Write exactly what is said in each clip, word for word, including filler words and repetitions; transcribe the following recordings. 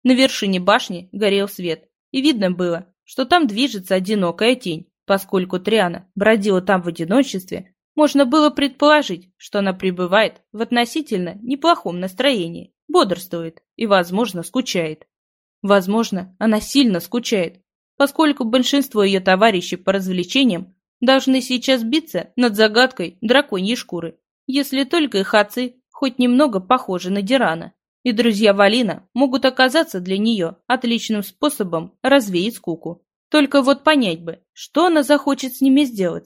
На вершине башни горел свет, и видно было, что там движется одинокая тень. Поскольку Триана бродила там в одиночестве, можно было предположить, что она пребывает в относительно неплохом настроении, бодрствует и, возможно, скучает. Возможно, она сильно скучает, поскольку большинство ее товарищей по развлечениям должны сейчас биться над загадкой драконьей шкуры, если только их отцы хоть немного похожи на Дирана, и друзья Валина могут оказаться для нее отличным способом развеять скуку. Только вот понять бы, что она захочет с ними сделать.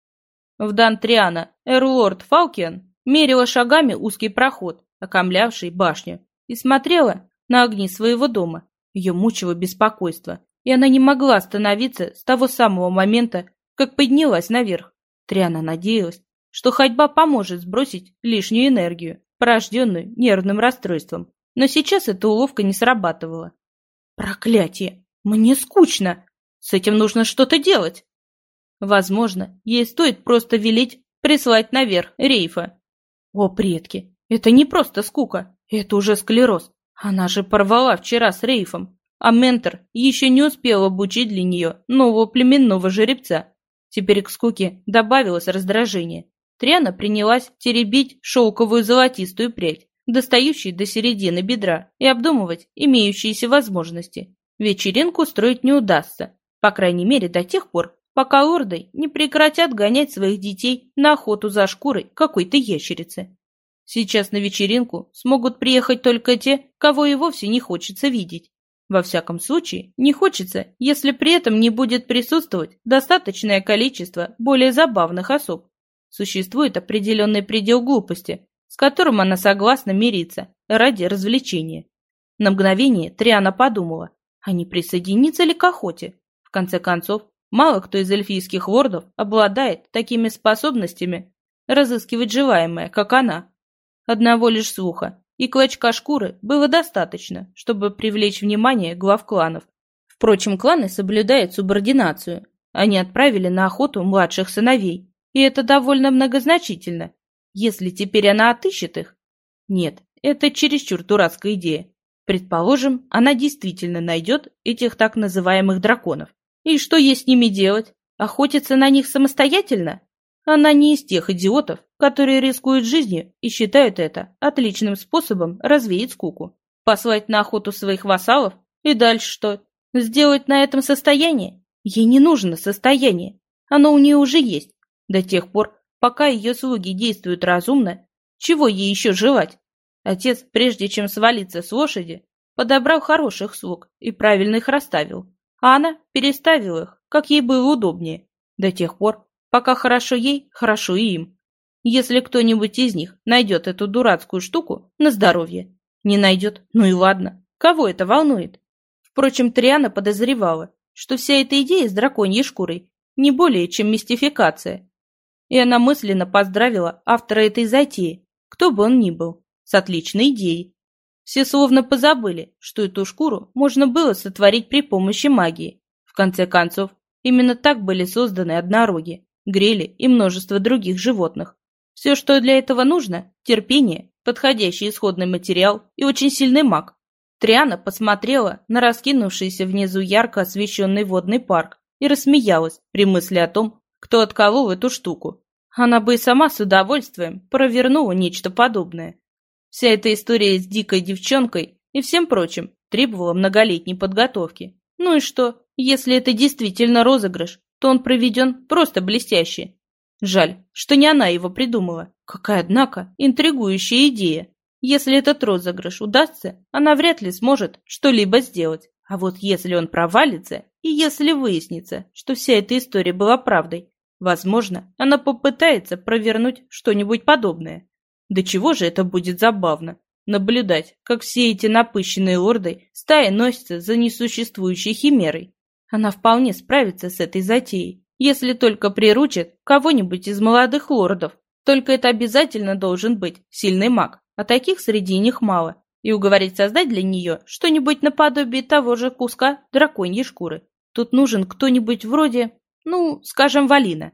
Вдан Триана Эрлорд Фалкиан мерила шагами узкий проход, окаймлявший башню, и смотрела на огни своего дома. Ее мучило беспокойство, и она не могла остановиться с того самого момента, как поднялась наверх. Триана надеялась, что ходьба поможет сбросить лишнюю энергию, порожденную нервным расстройством, но сейчас эта уловка не срабатывала. «Проклятие! Мне скучно! С этим нужно что-то делать!» Возможно, ей стоит просто велеть прислать наверх Рейфа. О, предки, это не просто скука, это уже склероз. Она же порвала вчера с Рейфом, а ментор еще не успел обучить для нее нового племенного жеребца. Теперь к скуке добавилось раздражение. Триана принялась теребить шелковую золотистую прядь, достающую до середины бедра, и обдумывать имеющиеся возможности. Вечеринку устроить не удастся, по крайней мере до тех пор, пока лорды не прекратят гонять своих детей на охоту за шкурой какой-то ящерицы. Сейчас на вечеринку смогут приехать только те, кого и вовсе не хочется видеть. Во всяком случае, не хочется, если при этом не будет присутствовать достаточное количество более забавных особ. Существует определенный предел глупости, с которым она согласна мириться ради развлечения. На мгновение Триана подумала, а не присоединиться ли к охоте? В конце концов, мало кто из эльфийских лордов обладает такими способностями разыскивать желаемое, как она. Одного лишь слуха и клочка шкуры было достаточно, чтобы привлечь внимание глав кланов. Впрочем, кланы соблюдают субординацию. Они отправили на охоту младших сыновей, и это довольно многозначительно. Если теперь она отыщет их? Нет, это чересчур дурацкая идея. Предположим, она действительно найдет этих так называемых драконов. И что ей с ними делать? Охотиться на них самостоятельно? Она не из тех идиотов, которые рискуют жизнью и считают это отличным способом развеять скуку. Послать на охоту своих вассалов? И дальше что? Сделать на этом состояние? Ей не нужно состояние. Оно у нее уже есть. До тех пор, пока ее слуги действуют разумно, чего ей еще желать? Отец, прежде чем свалиться с лошади, подобрал хороших слуг и правильно их расставил, а она переставила их, как ей было удобнее, до тех пор, пока хорошо ей, хорошо и им. Если кто-нибудь из них найдет эту дурацкую штуку, на здоровье. Не найдет, ну и ладно, кого это волнует? Впрочем, Триана подозревала, что вся эта идея с драконьей шкурой не более чем мистификация. И она мысленно поздравила автора этой затеи, кто бы он ни был, с отличной идеей. Все словно позабыли, что эту шкуру можно было сотворить при помощи магии. В конце концов, именно так были созданы однороги, грели и множество других животных. Все, что для этого нужно – терпение, подходящий исходный материал и очень сильный маг. Триана посмотрела на раскинувшийся внизу ярко освещенный водный парк и рассмеялась при мысли о том, кто отколол эту штуку. Она бы и сама с удовольствием провернула нечто подобное. Вся эта история с дикой девчонкой и всем прочим требовала многолетней подготовки. Ну и что, если это действительно розыгрыш, то он проведен просто блестяще. Жаль, что не она его придумала. Какая, однако, интригующая идея. Если этот розыгрыш удастся, она вряд ли сможет что-либо сделать. А вот если он провалится, и если выяснится, что вся эта история была правдой, возможно, она попытается провернуть что-нибудь подобное. До чего же это будет забавно, наблюдать, как все эти напыщенные лорды стаи носятся за несуществующей химерой. Она вполне справится с этой затеей, если только приручит кого-нибудь из молодых лордов. Только это обязательно должен быть сильный маг, а таких среди них мало, и уговорить создать для нее что-нибудь наподобие того же куска драконьей шкуры. Тут нужен кто-нибудь вроде, ну, скажем, Валина.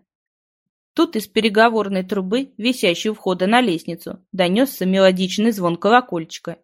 Тут из переговорной трубы, висящей у входа на лестницу, донесся мелодичный звон колокольчика.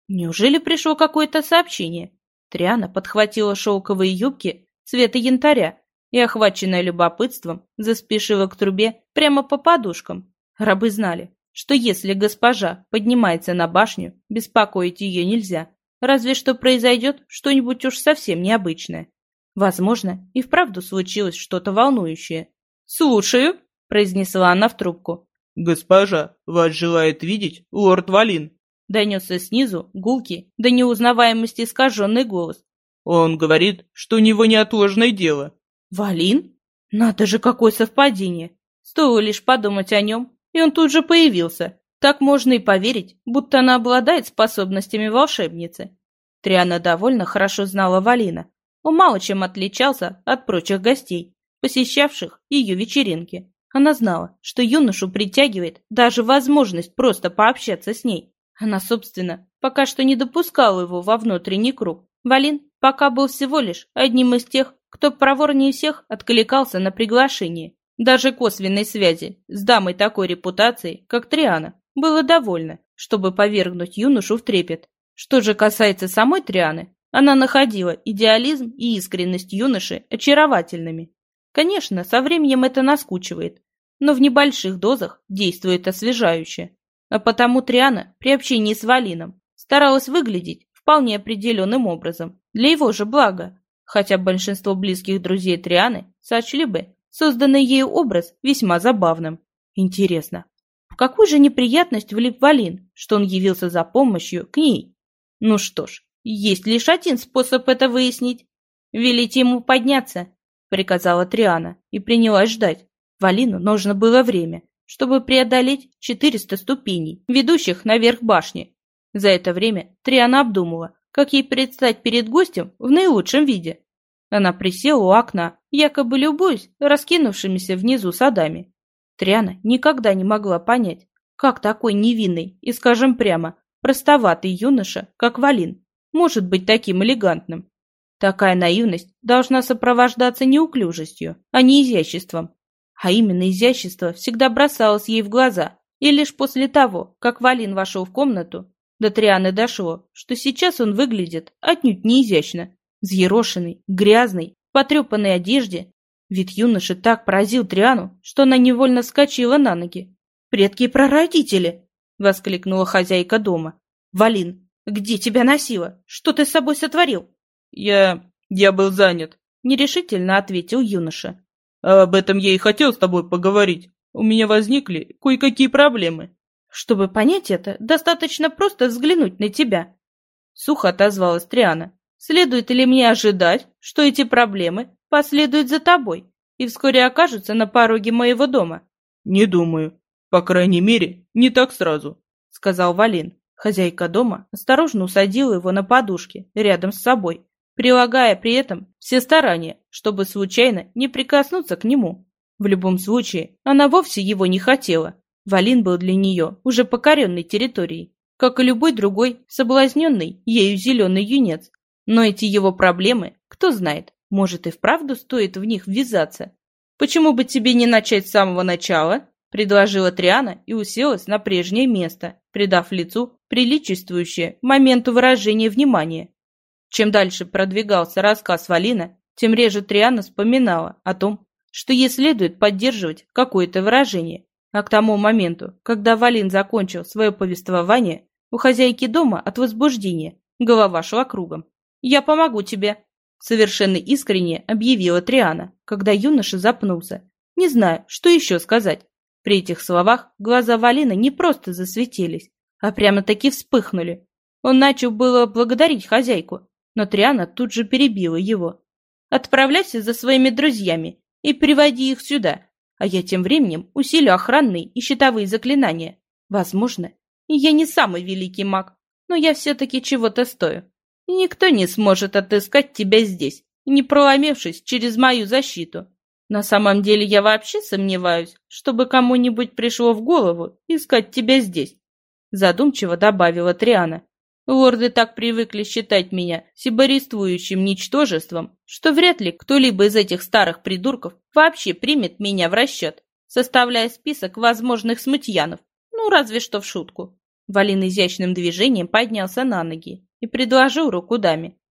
Неужели пришло какое-то сообщение? Триана подхватила шелковые юбки цвета янтаря и, охваченная любопытством, заспешила к трубе прямо по подушкам. Рабы знали, что если госпожа поднимается на башню, беспокоить ее нельзя, разве что произойдет что-нибудь уж совсем необычное. Возможно, и вправду случилось что-то волнующее. «Слушаю», — произнесла она в трубку. «Госпожа, вас желает видеть лорд Валин», — донесся снизу гулкий, до неузнаваемости искаженный голос. «Он говорит, что у него неотложное дело». «Валин? Надо же, какое совпадение! Стоило лишь подумать о нем, и он тут же появился. Так можно и поверить, будто она обладает способностями волшебницы». Триана довольно хорошо знала Валина. Он мало чем отличался от прочих гостей, посещавших ее вечеринки. Она знала, что юношу притягивает даже возможность просто пообщаться с ней. Она, собственно, пока что не допускала его во внутренний круг. Валин пока был всего лишь одним из тех, кто проворнее всех откликался на приглашение. Даже косвенной связи с дамой такой репутацией, как Триана, было довольно, чтобы повергнуть юношу в трепет. Что же касается самой Трианы, она находила идеализм и искренность юноши очаровательными. Конечно, со временем это наскучивает, но в небольших дозах действует освежающе. А потому Триана при общении с Валином старалась выглядеть вполне определенным образом, для его же блага, хотя большинство близких друзей Трианы сочли бы созданный ею образ весьма забавным. Интересно, в какую же неприятность влип Валин, что он явился за помощью к ней? Ну что ж, есть лишь один способ это выяснить. «Велите ему подняться», — приказала Триана и принялась ждать. Валину нужно было время, чтобы преодолеть четыреста ступеней, ведущих наверх башни. За это время Триана обдумала, как ей предстать перед гостем в наилучшем виде. Она присела у окна, якобы любуясь раскинувшимися внизу садами. Триана никогда не могла понять, как такой невинный и, скажем прямо, простоватый юноша, как Валин, может быть таким элегантным. Такая наивность должна сопровождаться неуклюжестью, а не изяществом. А именно изящество всегда бросалось ей в глаза, и лишь после того, как Валин вошел в комнату, до Трианы дошло, что сейчас он выглядит отнюдь не изящно. Взъерошенный, грязный, в потрепанной одежде. Вид юноши так поразил Триану, что она невольно вскочила на ноги. «Предки и прародители!» — воскликнула хозяйка дома. «Валин, где тебя носило? Что ты с собой сотворил?» «Я... я был занят», — нерешительно ответил юноша. «Об этом я и хотел с тобой поговорить. У меня возникли кое-какие проблемы». «Чтобы понять это, достаточно просто взглянуть на тебя», — сухо отозвалась Триана. «Следует ли мне ожидать, что эти проблемы последуют за тобой и вскоре окажутся на пороге моего дома?» «Не думаю. По крайней мере, не так сразу», — сказал Валин. Хозяйка дома осторожно усадила его на подушке рядом с собой, прилагая при этом все старания, чтобы случайно не прикоснуться к нему. В любом случае, она вовсе его не хотела. Валин был для нее уже покоренной территорией, как и любой другой соблазненный ею зеленый юнец. Но эти его проблемы, кто знает, может и вправду стоит в них ввязаться. «Почему бы тебе не начать с самого начала?» — предложила Триана и уселась на прежнее место, придав лицу приличествующее моменту выражения внимания. Чем дальше продвигался рассказ Валина, тем реже Триана вспоминала о том, что ей следует поддерживать какое-то выражение. А к тому моменту, когда Валин закончил свое повествование, у хозяйки дома от возбуждения голова шла кругом. «Я помогу тебе», — совершенно искренне объявила Триана, когда юноша запнулся, не зная, что еще сказать. При этих словах глаза Валина не просто засветились, а прямо-таки вспыхнули. Он начал было благодарить хозяйку, но Триана тут же перебила его. «Отправляйся за своими друзьями и приводи их сюда, а я тем временем усилю охранные и щитовые заклинания. Возможно, я не самый великий маг, но я все-таки чего-то стою. И никто не сможет отыскать тебя здесь, не проломившись через мою защиту. На самом деле я вообще сомневаюсь, чтобы кому-нибудь пришло в голову искать тебя здесь», — задумчиво добавила Триана. «Лорды так привыкли считать меня сиборествующим ничтожеством, что вряд ли кто-либо из этих старых придурков вообще примет меня в расчет, составляя список возможных смутьянов, ну разве что в шутку. Валин изящным движением поднялся на ноги и предложил руку даме.